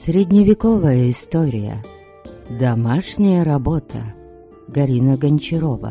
Средневековая история. Домашняя работа. Галина Гончарова.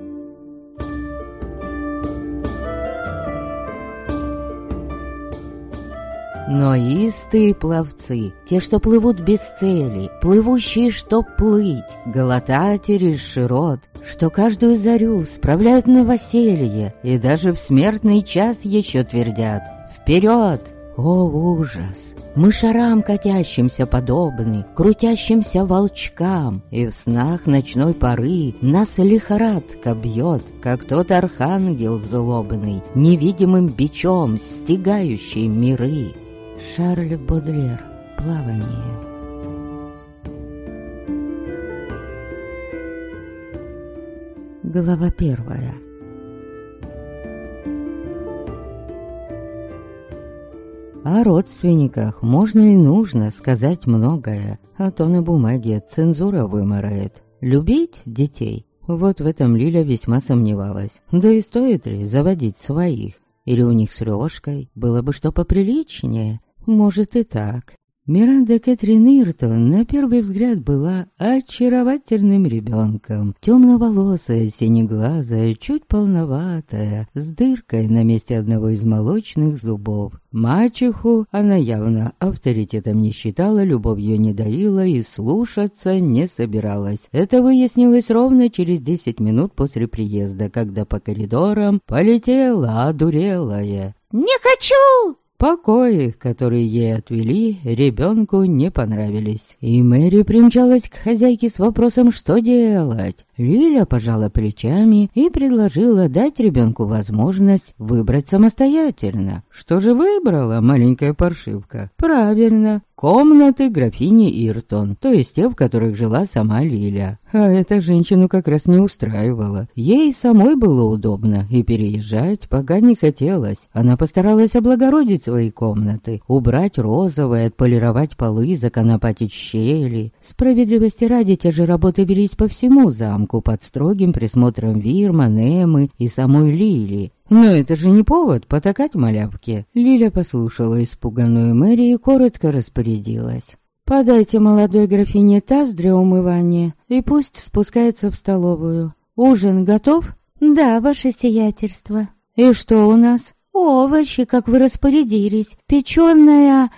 Но истые пловцы, те, что плывут без цели, плывущие, чтоб плыть, глотатели широт, что каждую зарю справляют новоселье и даже в смертный час еще твердят «Вперед!» О, ужас! Мы шарам катящимся подобны, крутящимся волчкам, и в снах ночной поры нас лихорадка бьет, как тот архангел злобный, невидимым бичом стягающий миры. Шарль Бодлер. Плавание. Глава 1. О родственниках можно и нужно сказать многое, а то на бумаге цензура вымарает. Любить детей? Вот в этом Лиля весьма сомневалась. Да и стоит ли заводить своих? Или у них с Рёшкой было бы что поприличнее? Может и так. Миранда Кэтрин Иртон на первый взгляд была очаровательным ребенком. Темноволосая, синеглазая, чуть полноватая, с дыркой на месте одного из молочных зубов. Мачеху она явно авторитетом не считала, любовью не дарила и слушаться не собиралась. Это выяснилось ровно через 10 минут после приезда, когда по коридорам полетела одурелая. «Не хочу!» Покои, которые ей отвели, ребенку не понравились. И Мэри примчалась к хозяйке с вопросом, что делать. Лиля пожала плечами и предложила дать ребенку возможность выбрать самостоятельно. Что же выбрала маленькая паршивка? Правильно, комнаты графини Иртон, то есть те, в которых жила сама Лиля. А эта женщину как раз не устраивала. Ей самой было удобно, и переезжать пока не хотелось. Она постаралась облагородить свои комнаты, убрать розовые, отполировать полы, законопатить щели. Справедливости ради, те же работы велись по всему замку, под строгим присмотром Вирман, Эммы и самой Лили. Но это же не повод потакать малявке. Лиля послушала испуганную Мэри и коротко распорядилась. «Подайте молодой графине таз для умывания, и пусть спускается в столовую. Ужин готов?» «Да, ваше сиятельство». «И что у нас?» «Овощи, как вы распорядились. Печеная...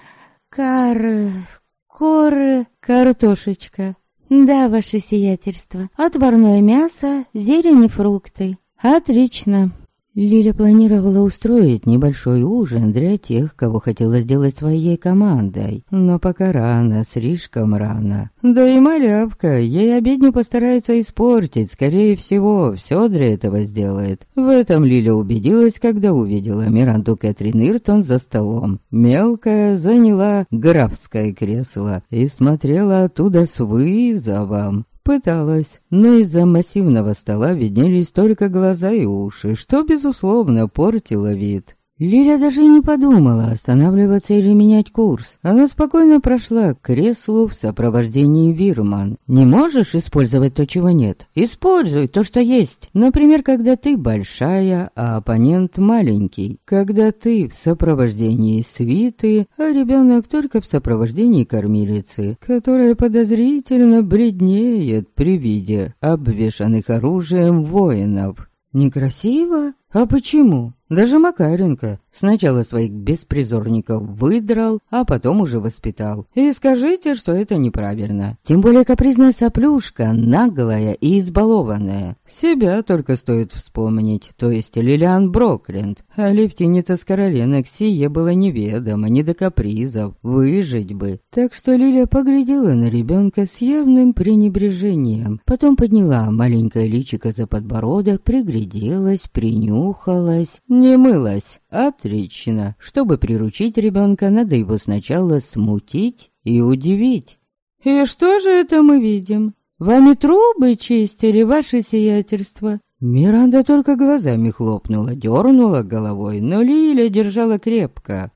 картошечка». «Да, ваше сиятельство. Отварное мясо, зелень и фрукты». «Отлично». Лиля планировала устроить небольшой ужин для тех, кого хотела сделать своей командой. Но пока рано, слишком рано. Да и малявка ей обедню постарается испортить, скорее всего, все для этого сделает. В этом Лиля убедилась, когда увидела Миранду Кэтрин Иртон за столом. Мелкая заняла графское кресло и смотрела оттуда с вызовом. Пыталась, но из-за массивного стола виднелись только глаза и уши, что, безусловно, портило вид. Лиля даже и не подумала останавливаться или менять курс. Она спокойно прошла к креслу в сопровождении Вирман. Не можешь использовать то, чего нет? Используй то, что есть. Например, когда ты большая, а оппонент маленький. Когда ты в сопровождении свиты, а ребенок только в сопровождении кормилицы, которая подозрительно бледнеет при виде обвешанных оружием воинов. Некрасиво? А почему? Даже Макаренко сначала своих беспризорников выдрал, а потом уже воспитал. И скажите, что это неправильно. Тем более капризная соплюшка, наглая и избалованная. Себя только стоит вспомнить, то есть Лилиан Брокленд. А Левтине-то с Короленок сие было неведомо, не до капризов, выжить бы. Так что Лиля поглядела на ребенка с явным пренебрежением. Потом подняла маленькое личико за подбородок, пригляделась, принюхалась. Не мылась. Отлично. Чтобы приручить ребенка, надо его сначала смутить и удивить. «И что же это мы видим? Вами трубы чистили, ваше сиятельство?» Миранда только глазами хлопнула, дернула головой, но Лиля держала крепко.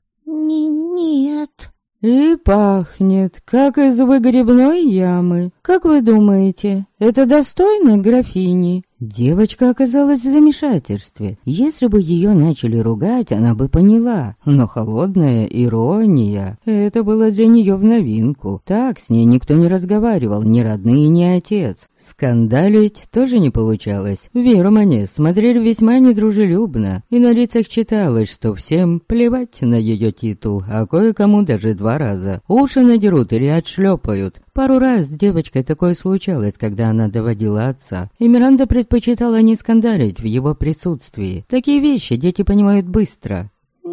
«Нет». «И пахнет, как из выгребной ямы. Как вы думаете, это достойно графини? Девочка оказалась в замешательстве. Если бы ее начали ругать, она бы поняла. Но холодная ирония — это было для нее в новинку. Так с ней никто не разговаривал, ни родные, ни отец. Скандалить тоже не получалось. В Вирмане смотрели весьма недружелюбно, и на лицах читалось, что всем плевать на ее титул, а кое-кому даже 2 раза. Уши надерут или отшлепают. Пару раз с девочкой такое случалось, когда она доводила отца, и Миранда предпочитала не скандалить в его присутствии. Такие вещи дети понимают быстро.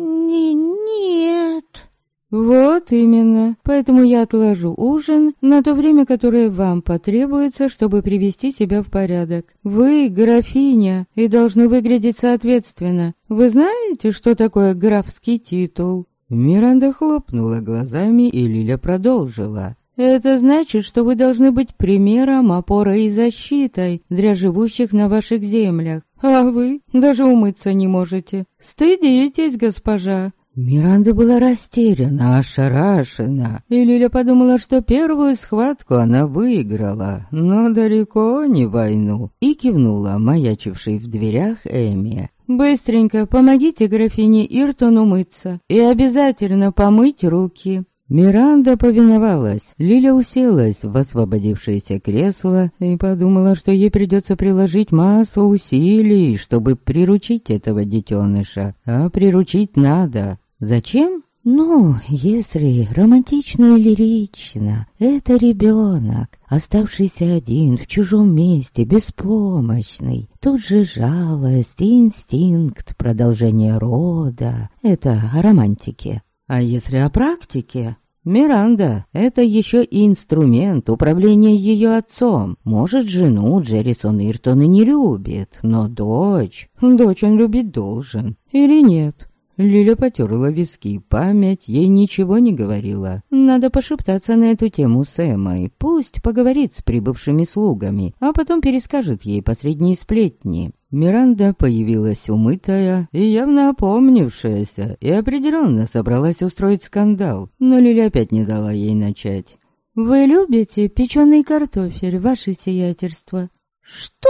Нет. Вот именно. Поэтому я отложу ужин на то время, которое вам потребуется, чтобы привести себя в порядок. Вы графиня и должны выглядеть соответственно. Вы знаете, что такое графский титул? Миранда хлопнула глазами, и Лиля продолжила. Это значит, что вы должны быть примером, опорой и защитой для живущих на ваших землях. А вы даже умыться не можете. Стыдитесь, госпожа. Миранда была растеряна, ошарашена, и Лиля подумала, что первую схватку она выиграла, но далеко не войну, и кивнула маячившей в дверях Эми. «Быстренько помогите графине Иртон умыться и обязательно помыть руки». Миранда повиновалась. Лиля уселась в освободившееся кресло и подумала, что ей придется приложить массу усилий, чтобы приручить этого детеныша. А приручить надо. Зачем? Ну, если романтично и лирично, это ребенок, оставшийся один в чужом месте, беспомощный. Тут же жалость и инстинкт продолжения рода. Это о романтике. А если о практике? Миранда — это еще и инструмент управления ее отцом. Может, жену Джеррисон Иртон и не любит, но дочь он любить должен. Или нет? Лиля потерла виски, память ей ничего не говорила. Надо пошептаться на эту тему с Эммой, пусть поговорит с прибывшими слугами, а потом перескажет ей последние сплетни. Миранда появилась умытая и явно опомнившаяся, и определенно собралась устроить скандал, но Лиля опять не дала ей начать. «Вы любите печеный картофель, ваше сиятельство?» «Что?»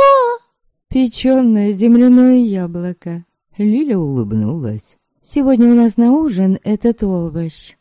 «Печеное земляное яблоко». Лиля улыбнулась. «Сегодня у нас на ужин этот овощ».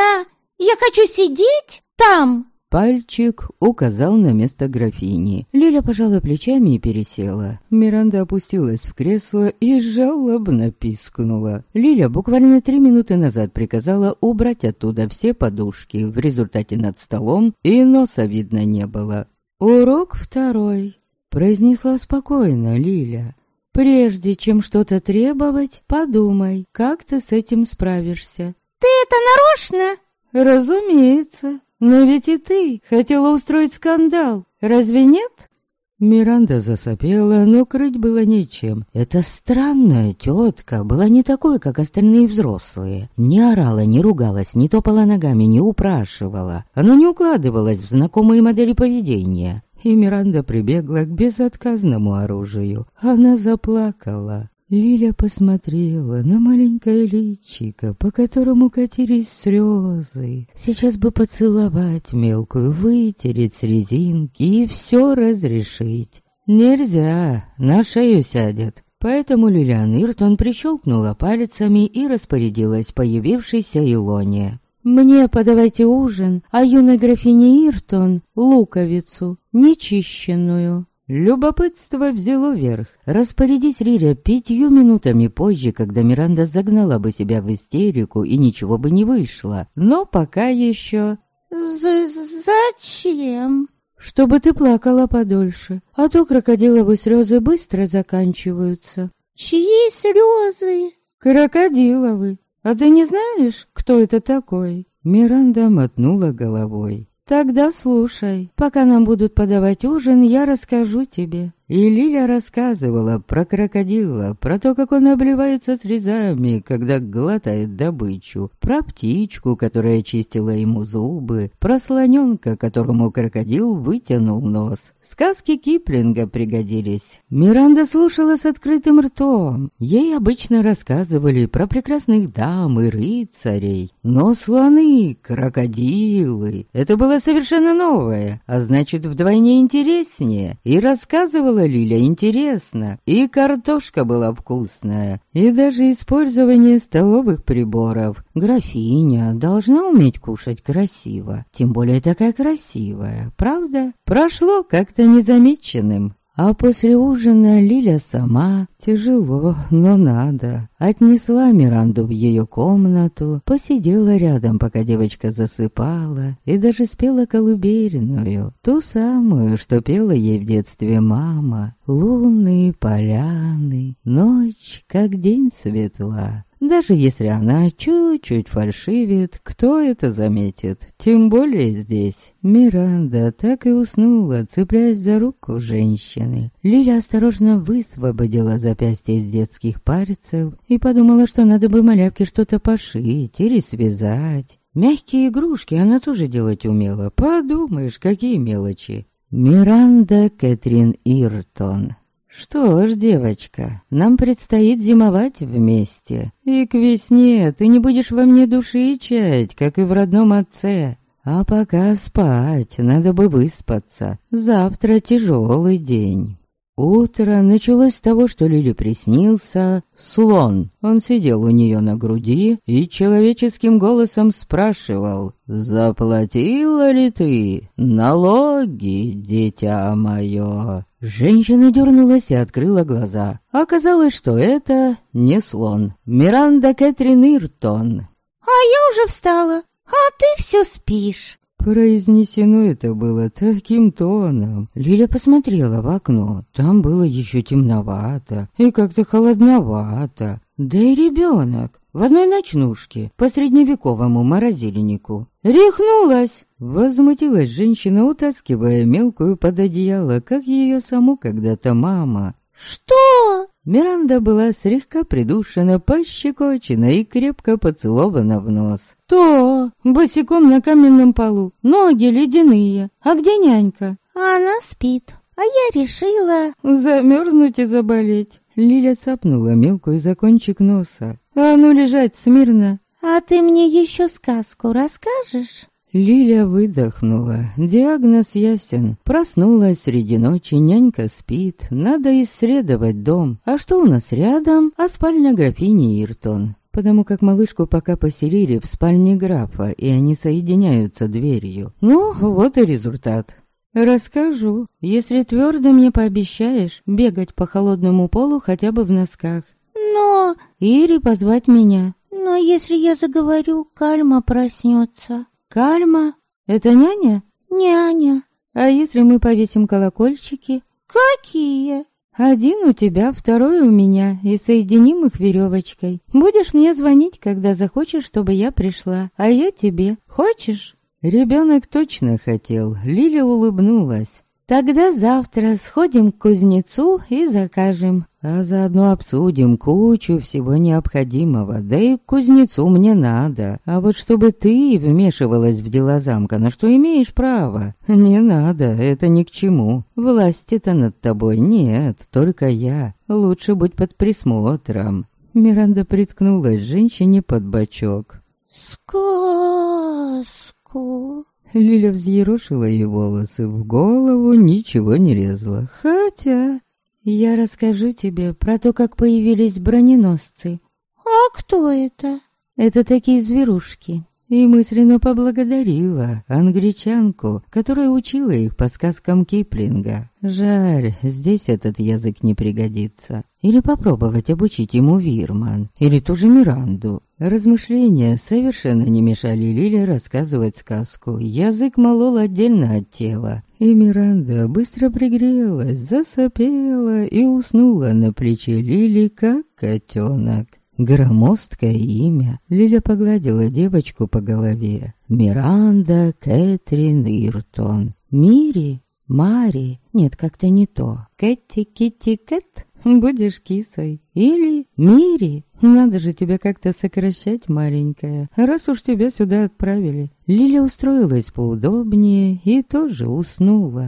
Я хочу сидеть там!» Пальчик указал на место графини. Лиля пожала плечами и пересела. Миранда опустилась в кресло и жалобно пискнула. Лиля буквально 3 минуты назад приказала убрать оттуда все подушки. В результате над столом и носа видно не было. «Урок 2», — произнесла спокойно Лиля. «Прежде чем что-то требовать, подумай, как ты с этим справишься». «Ты это нарочно?» «Разумеется. Но ведь и ты хотела устроить скандал, разве нет?» Миранда засопела, но крыть было нечем. Эта странная тетка была не такой, как остальные взрослые. Не орала, не ругалась, не топала ногами, не упрашивала. Она не укладывалась в знакомые модели поведения. И Миранда прибегла к безотказному оружию. Она заплакала. Лиля посмотрела на маленькое личико, по которому катились слезы. Сейчас бы поцеловать мелкую, вытереть с резинки и все разрешить. Нельзя, на шею сядет. Поэтому Лилиан Иртон прищелкнула пальцами и распорядилась появившейся Илоне. «Мне подавайте ужин, а юной графине Иртон — луковицу, нечищенную». Любопытство взяло верх. Распорядись Риля 5 минутами позже, когда Миранда загнала бы себя в истерику и ничего бы не вышло. Но пока еще... «Зачем?» «Чтобы ты плакала подольше, а то крокодиловые слезы быстро заканчиваются». «Чьи слезы?» «Крокодиловы. А ты не знаешь, кто это такой?» Миранда мотнула головой. «Тогда слушай, пока нам будут подавать ужин, я расскажу тебе». И Лиля рассказывала про крокодила, про то, как он обливается слезами, когда глотает добычу, про птичку, которая чистила ему зубы, про слоненка, которому крокодил вытянул нос. Сказки Киплинга пригодились. Миранда слушала с открытым ртом. Ей обычно рассказывали про прекрасных дам и рыцарей. Но слоны, крокодилы — это было совершенно новое, а значит, вдвойне интереснее. И рассказывала было Лиля интересно, и картошка была вкусная, и даже использование столовых приборов. Графиня должна уметь кушать красиво, тем более такая красивая, правда? Прошло как-то незамеченным. А после ужина Лиля сама, тяжело, но надо, отнесла Миранду в ее комнату, посидела рядом, пока девочка засыпала, и даже спела колыбельную, ту самую, что пела ей в детстве мама. Лунные поляны, ночь, как день светла. Даже если она чуть-чуть фальшивит, кто это заметит? Тем более здесь. Миранда так и уснула, цепляясь за руку женщины. Лиля осторожно высвободила запястье из детских пальцев и подумала, что надо бы малявке что-то пошить или связать. Мягкие игрушки она тоже делать умела. Подумаешь, какие мелочи. Миранда Кэтрин Иртон. Что ж, девочка, нам предстоит зимовать вместе. И к весне ты не будешь во мне души чаять, как и в родном отце. А пока спать, надо бы выспаться. Завтра тяжелый день. Утро началось с того, что Лиле приснился слон. Он сидел у нее на груди и человеческим голосом спрашивал: «Заплатила ли ты налоги, дитя мое?» Женщина дернулась и открыла глаза. Оказалось, что это не слон. Миранда Кэтрин Иртон. «А я уже встала, а ты все спишь». Произнесено это было таким тоном. Лиля посмотрела в окно. Там было еще темновато и как-то холодновато. Да и ребенок в одной ночнушке по средневековому морозильнику. «Рехнулась!» — возмутилась женщина, утаскивая мелкую под одеяло, как ее саму когда-то мама. «Что?» Миранда была слегка придушена, пощекочена и крепко поцелована в нос. «То, босиком на каменном полу, ноги ледяные. А где нянька?» «Она спит, а я решила...» «Замерзнуть и заболеть». Лиля цапнула мелкую за кончик носа. «А ну лежать смирно!» «А ты мне еще сказку расскажешь?» Лиля выдохнула. Диагноз ясен. Проснулась среди ночи, нянька спит. Надо исследовать дом. А что у нас рядом? А спальня графини Иртон. Потому как малышку пока поселили в спальне графа, и они соединяются дверью. Ну, вот и результат. Расскажу, если твердо мне пообещаешь бегать по холодному полу хотя бы в носках. «Но...» Или позвать меня. «Но если я заговорю, Кальма проснется». «Кальма? Это няня?» «Няня». «А если мы повесим колокольчики?» «Какие?» «Один у тебя, второй у меня, и соединим их веревочкой. Будешь мне звонить, когда захочешь, чтобы я пришла, а я тебе. Хочешь?» Ребенок точно хотел. Лиля улыбнулась. «Тогда завтра сходим к кузнецу и закажем. А заодно обсудим кучу всего необходимого. Да и к кузнецу мне надо. А вот чтобы ты вмешивалась в дела замка, на что имеешь право, не надо, это ни к чему. Власти-то над тобой нет, только я. Лучше будь под присмотром». Миранда приткнулась женщине под бочок. «Сказку...» Лиля взъерошила ей волосы, в голову ничего не лезло. Хотя... «Я расскажу тебе про то, как появились броненосцы». «А кто это?» «Это такие зверушки». И мысленно поблагодарила англичанку, которая учила их по сказкам Киплинга. Жаль, здесь этот язык не пригодится. Или попробовать обучить ему Вирман, или ту же Миранду. Размышления совершенно не мешали Лиле рассказывать сказку. Язык молол отдельно от тела. И Миранда быстро пригрелась, засопела и уснула на плече Лили, как котенок. Громоздкое имя. Лиля погладила девочку по голове. Миранда Кэтрин Иртон. Мири? Мари? Нет, как-то не то. Кэти, Китти, Кэт? Будешь кисой. Или Мири? Надо же тебя как-то сокращать, маленькая, раз уж тебя сюда отправили. Лиля устроилась поудобнее и тоже уснула.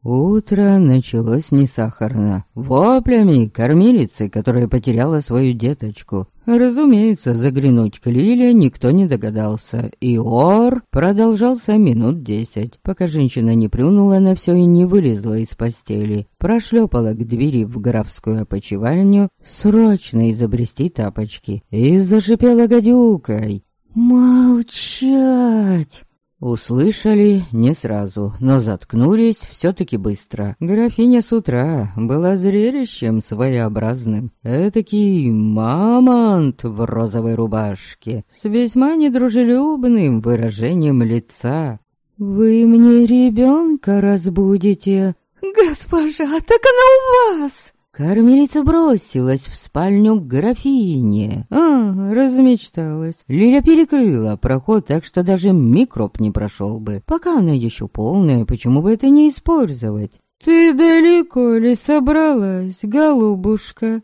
Утро началось не сахарно. Воплями кормилицы, которая потеряла свою деточку. Разумеется, заглянуть к Лиле никто не догадался. И ор продолжался минут 10, пока женщина не плюнула на все и не вылезла из постели. Прошлепала к двери в графскую опочивальню, срочно изобрести тапочки. И зашипела гадюкой. «Молчать!» Услышали не сразу, но заткнулись все-таки быстро. Графиня с утра была зрелищем своеобразным. Этакий мамонт в розовой рубашке с весьма недружелюбным выражением лица. «Вы мне ребенка разбудите?» «Госпожа, так она у вас!» Кормилица бросилась в спальню к графине. Размечталась. Лиля перекрыла проход так, что даже микроб не прошел бы. Пока она еще полная, почему бы это не использовать? «Ты далеко ли собралась, голубушка?»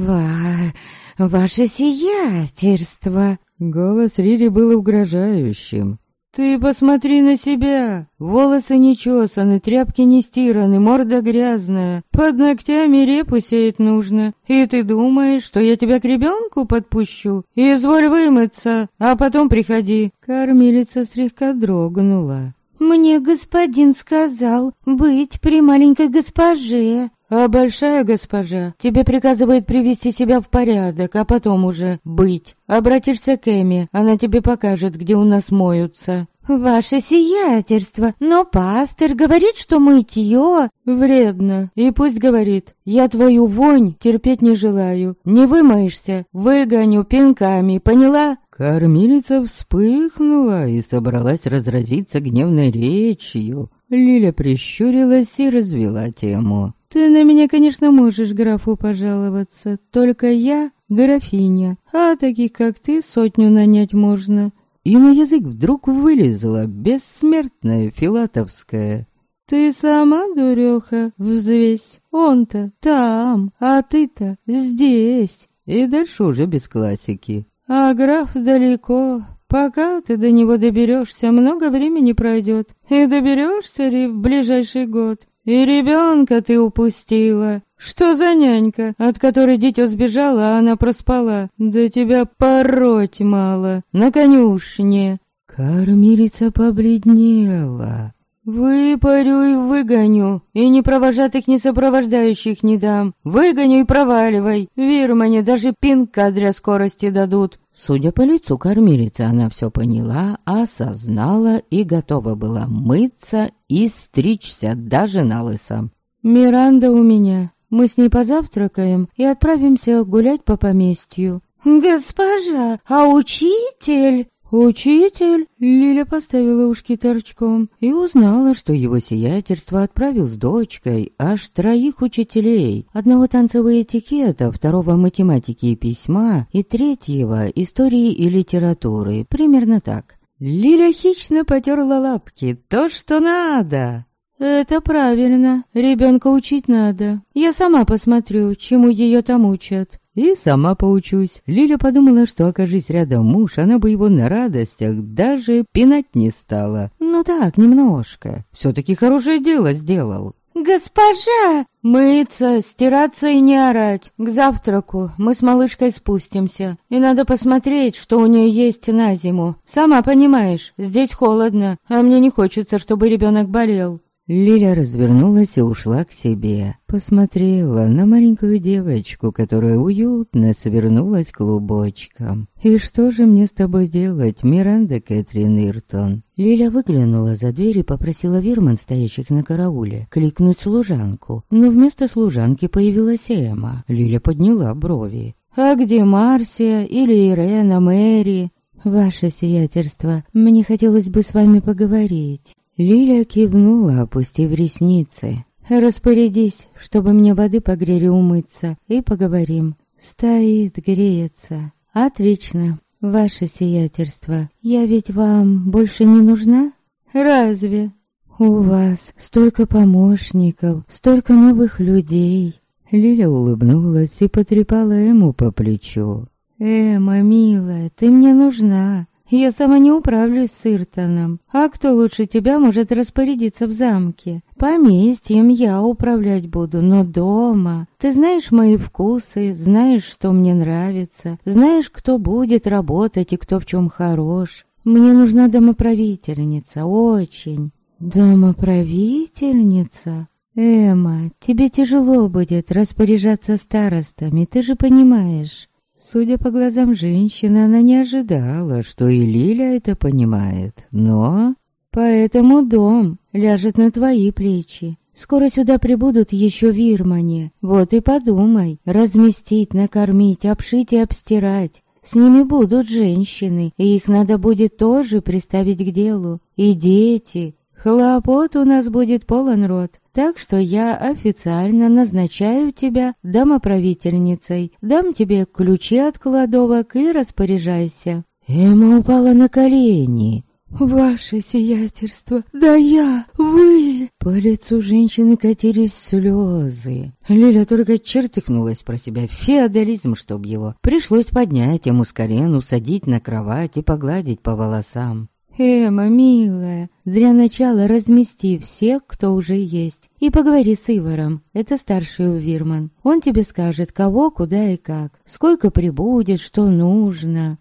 Ваше сиятельство!» Голос Лили был угрожающим. «Ты посмотри на себя! Волосы не чесаны, тряпки не стираны, морда грязная. Под ногтями репу сеять нужно. И ты думаешь, что я тебя к ребенку подпущу? Изволь вымыться, а потом приходи». Кормилица слегка дрогнула. «Мне господин сказал быть при маленькой госпоже». «А большая госпожа тебе приказывает привести себя в порядок, а потом уже быть. Обратишься к Эми, она тебе покажет, где у нас моются». «Ваше сиятельство, но пастырь говорит, что мытье...» «Вредно, и пусть говорит. Я твою вонь терпеть не желаю. Не вымоешься, выгоню пинками, поняла?» Кормилица вспыхнула и собралась разразиться гневной речью. Лиля прищурилась и развела тему. «Ты на меня, конечно, можешь графу пожаловаться, только я графиня, а таких, как ты, 100 нанять можно». И на язык вдруг вылезла бессмертная филатовская. «Ты сама, дуреха, взвесь, он-то там, а ты-то здесь». И дальше уже без классики. «А граф далеко. Пока ты до него доберешься, много времени пройдет. И доберешься ли в ближайший год? И ребенка ты упустила. Что за нянька, от которой дитё сбежала, а она проспала? Да тебя пороть мало. На конюшне». Кормилица побледнела. «Выпарю и выгоню, и ни провожатых, ни сопровождающих не дам. Выгоню и проваливай. Вирмане даже пинка для скорости дадут». Судя по лицу кормилицы, она все поняла, осознала и готова была мыться и стричься даже налысо. «Миранда у меня. Мы с ней позавтракаем и отправимся гулять по поместью». «Госпожа, а учитель?» «Учитель?» Лиля поставила ушки торчком и узнала, что его сиятельство отправил с дочкой аж 3 учителей. Одного танцевого этикета, 2 математики и письма и 3 истории и литературы. Примерно так. Лиля хищно потерла лапки. То, что надо. «Это правильно. Ребенка учить надо. Я сама посмотрю, чему ее там учат». И сама поучусь. Лиля подумала, что, окажись рядом муж, она бы его на радостях даже пинать не стала. Ну так, немножко. Все-таки хорошее дело сделал. «Госпожа!» «Мыться, стираться и не орать. К завтраку мы с малышкой спустимся. И надо посмотреть, что у нее есть на зиму. Сама понимаешь, здесь холодно, а мне не хочется, чтобы ребенок болел». Лиля развернулась и ушла к себе. Посмотрела на маленькую девочку, которая уютно свернулась клубочком. «И что же мне с тобой делать, Миранда Кэтрин Иртон?» Лиля выглянула за дверь и попросила вирман, стоящих на карауле, кликнуть служанку. Но вместо служанки появилась Эмма. Лиля подняла брови. «А где Марсия или Ирена, Мэри?» «Ваше сиятельство, мне хотелось бы с вами поговорить». Лиля кивнула, опустив ресницы. «Распорядись, чтобы мне воды погрели умыться, и поговорим. Стоит, греется. Отлично. Ваше сиятельство, я ведь вам больше не нужна? Разве? У вас столько помощников, столько новых людей». Лиля улыбнулась и потрепала Эмму по плечу. «Эмма, милая, ты мне нужна. Я сама не управлюсь с Иртоном. А кто лучше тебя может распорядиться в замке? Поместьем я управлять буду, но дома. Ты знаешь мои вкусы, знаешь, что мне нравится, знаешь, кто будет работать и кто в чем хорош. Мне нужна домоправительница, очень. Домоправительница? Эмма, тебе тяжело будет распоряжаться старостами, ты же понимаешь. Судя по глазам женщины, она не ожидала, что и Лиля это понимает, но... Поэтому дом ляжет на твои плечи. Скоро сюда прибудут еще вирмане. Вот и подумай, разместить, накормить, обшить и обстирать. С ними будут женщины, и их надо будет тоже приставить к делу. И дети. Хлопот у нас будет полон рот. Так что я официально назначаю тебя домоправительницей. Дам тебе ключи от кладовок и распоряжайся». Эмма упала на колени. «Ваше сиятельство, да вы!» По лицу женщины катились слезы. Лиля только чертыхнулась про себя. Феодализм, чтоб его. Пришлось поднять ему с колен, усадить на кровать и погладить по волосам. «Эмма, милая, для начала размести всех, кто уже есть, и поговори с Иваром, это старший Увирман. Он тебе скажет, кого, куда и как, сколько прибудет, что нужно».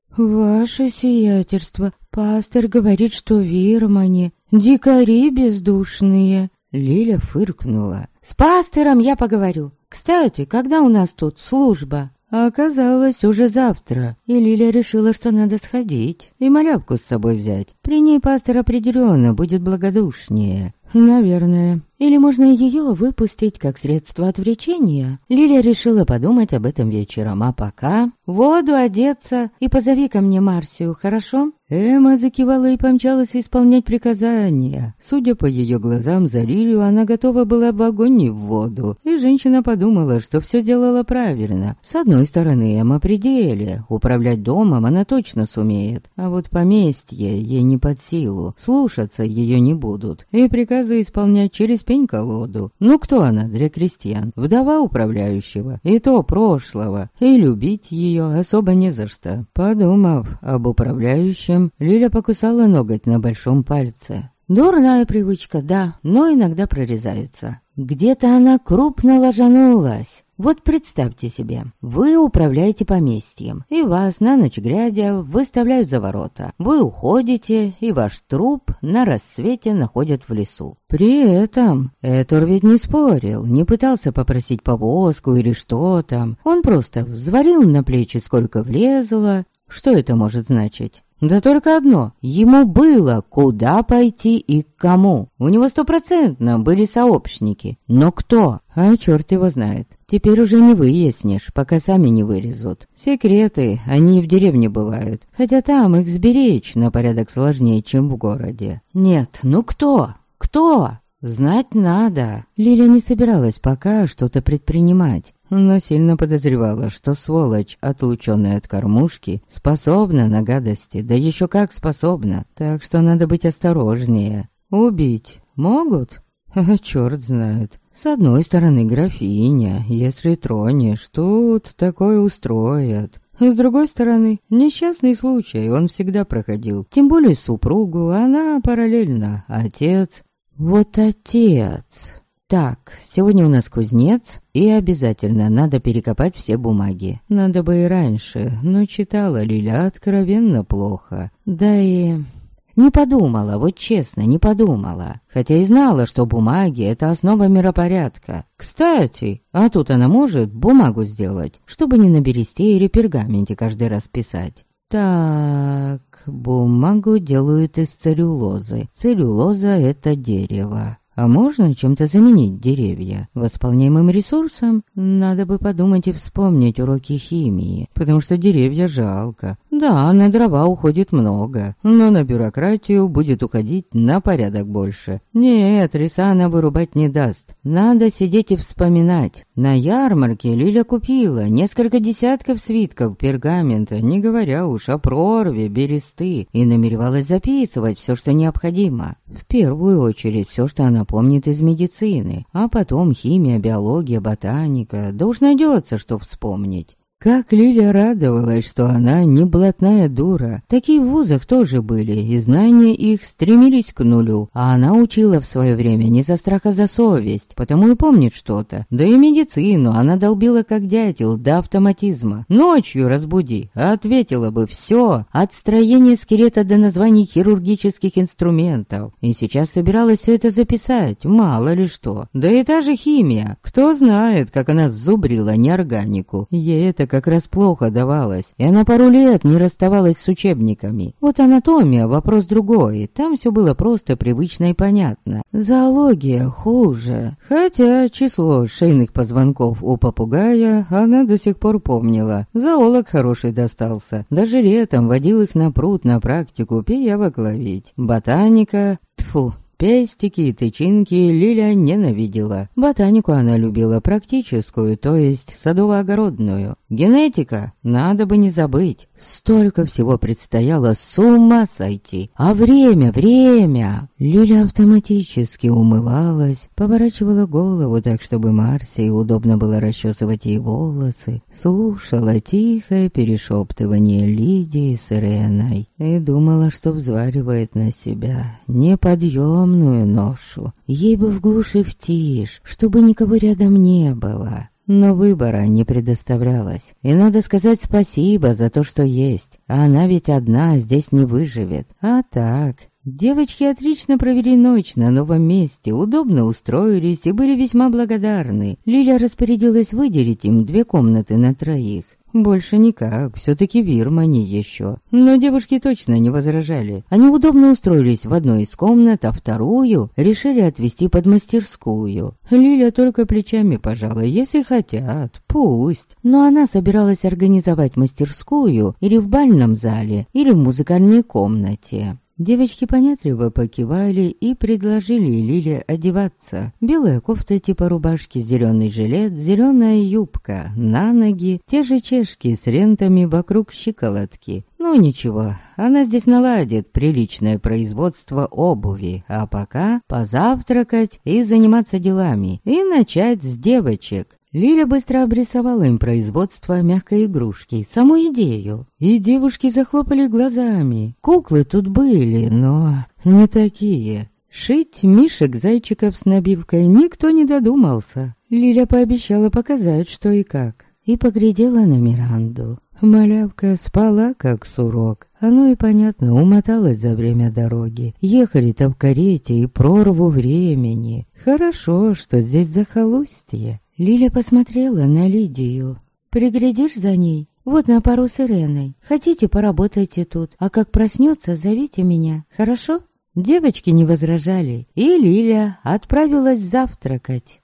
«Ваше сиятельство, пастор говорит, что в Вирмане дикари бездушные». Лиля фыркнула. «С пастором я поговорю. Кстати, когда у нас тут служба?» Оказалось, уже завтра, и Лиля решила, что надо сходить и малявку с собой взять. При ней пастор определенно будет благодушнее. Наверное. Или можно ее выпустить как средство отвлечения. Лиля решила подумать об этом вечером, а пока... «Воду, одеться и позови ко мне Марсию, хорошо?» Эмма закивала и помчалась исполнять приказания. Судя по ее глазам, за Лилю она готова была в огонь и в воду. И женщина подумала, что все сделала правильно. С одной стороны, Эмма при деле. Управлять домом она точно сумеет. А вот поместье ей не под силу. Слушаться ее не будут. И приказы исполнять через пень-колоду. Ну кто она для крестьян? Вдова управляющего. И то прошлого. И любить ее особо не за что. Подумав об управляющем, Лиля покусала ноготь на большом пальце. Дурная привычка, да, но иногда прорезается. Где-то она крупно ложанулась. Вот представьте себе, вы управляете поместьем, и вас на ночь глядя выставляют за ворота. Вы уходите, и ваш труп на рассвете находят в лесу. При этом Этор ведь не спорил, не пытался попросить повозку или что там. Он просто взвалил на плечи сколько влезло. Что это может значить? Да только одно, ему было куда пойти и к кому. У него 100% были сообщники. Но кто? А черт его знает. Теперь уже не выяснишь, пока сами не вылезут. Секреты, они и в деревне бывают. Хотя там их сберечь на порядок сложнее, чем в городе. Нет, ну кто? Кто? Знать надо. Лиля не собиралась пока что-то предпринимать, но сильно подозревала, что сволочь, отлученная от кормушки, способна на гадости, да еще как способна, так что надо быть осторожнее. Убить могут? А черт знает. С одной стороны графиня, если тронешь, тут такое устроят. С другой стороны, несчастный случай он всегда проходил, тем более супругу, она параллельно отец. Вот отец. Так, сегодня у нас кузнец, и обязательно надо перекопать все бумаги. Надо бы и раньше, но читала Лиля откровенно плохо. Да и... не подумала, вот честно, не подумала. Хотя и знала, что бумаги — это основа миропорядка. Кстати, а тут она может бумагу сделать, чтобы не на бересте или пергаменте каждый раз писать. Так, бумагу делают из целлюлозы. Целлюлоза — это дерево. А можно чем-то заменить деревья? Восполняемым ресурсом? Надо бы подумать и вспомнить уроки химии, потому что деревья жалко. Да, на дрова уходит много, но на бюрократию будет уходить на порядок больше. Нет, леса она вырубать не даст. Надо сидеть и вспоминать. На ярмарке Лиля купила несколько десятков свитков пергамента, не говоря уж о прорве, бересты, и намеревалась записывать все, что необходимо. В первую очередь все, что она помнит из медицины, а потом химия, биология, ботаника, да уж найдется, что вспомнить. Как Лиля радовалась, что она не блатная дура. Такие в вузах тоже были, и знания их стремились к нулю. А она учила в свое время не за страх, а за совесть, потому и помнит что-то. Да и медицину она долбила как дятел до автоматизма. Ночью разбуди, а ответила бы все, от строения скелета до названий хирургических инструментов. И сейчас собиралась все это записать, мало ли что. Да и та же химия. Кто знает, как она зубрила неорганику. Ей это как раз плохо давалось, и она пару лет не расставалась с учебниками. Вот анатомия — вопрос другой, там все было просто привычно и понятно. Зоология хуже. Хотя число шейных позвонков у попугая она до сих пор помнила. Зоолог хороший достался. Даже летом водил их на пруд на практику пиявок ловить. Ботаника... Тьфу. Пестики и тычинки Лиля ненавидела. Ботанику она любила практическую, то есть садово-огородную. Генетика надо бы не забыть. Столько всего предстояло, с ума сойти. А время! Лиля автоматически умывалась, поворачивала голову так, чтобы Марсе удобно было расчесывать ей волосы, слушала тихое перешептывание Лидии с Иреной и думала, что взваривает на себя неподъемную ношу. Ей бы в глуши в тишь, чтобы никого рядом не было. Но выбора не предоставлялось. И надо сказать спасибо за то, что есть. А она ведь одна здесь не выживет. А так... Девочки отлично провели ночь на новом месте, удобно устроились и были весьма благодарны. Лиля распорядилась выделить им 2 комнаты на 3. Больше никак, все-таки Вирмани еще. Но девушки точно не возражали. Они удобно устроились в одной из комнат, а вторую решили отвезти под мастерскую. Лиля только плечами пожала, если хотят, пусть. Но она собиралась организовать мастерскую или в бальном зале, или в музыкальной комнате. Девочки понятливо покивали и предложили Лиле одеваться. Белая кофта типа рубашки, зеленый жилет, зеленая юбка, на ноги те же чешки с рентами вокруг щиколотки. Ну ничего, она здесь наладит приличное производство обуви, а пока позавтракать и заниматься делами, и начать с девочек. Лиля быстро обрисовала им производство мягкой игрушки, саму идею. И девушки захлопали глазами. Куклы тут были, но не такие. Шить мишек-зайчиков с набивкой никто не додумался. Лиля пообещала показать, что и как. И поглядела на Миранду. Малявка спала, как сурок. Оно и понятно, умоталась за время дороги. Ехали-то в карете и прорву времени. Хорошо, что здесь захолустье. Лиля посмотрела на Лидию. «Приглядишь за ней? Вот на пару с Иреной. Хотите, поработайте тут, а как проснется, зовите меня, хорошо?» Девочки не возражали, и Лиля отправилась завтракать.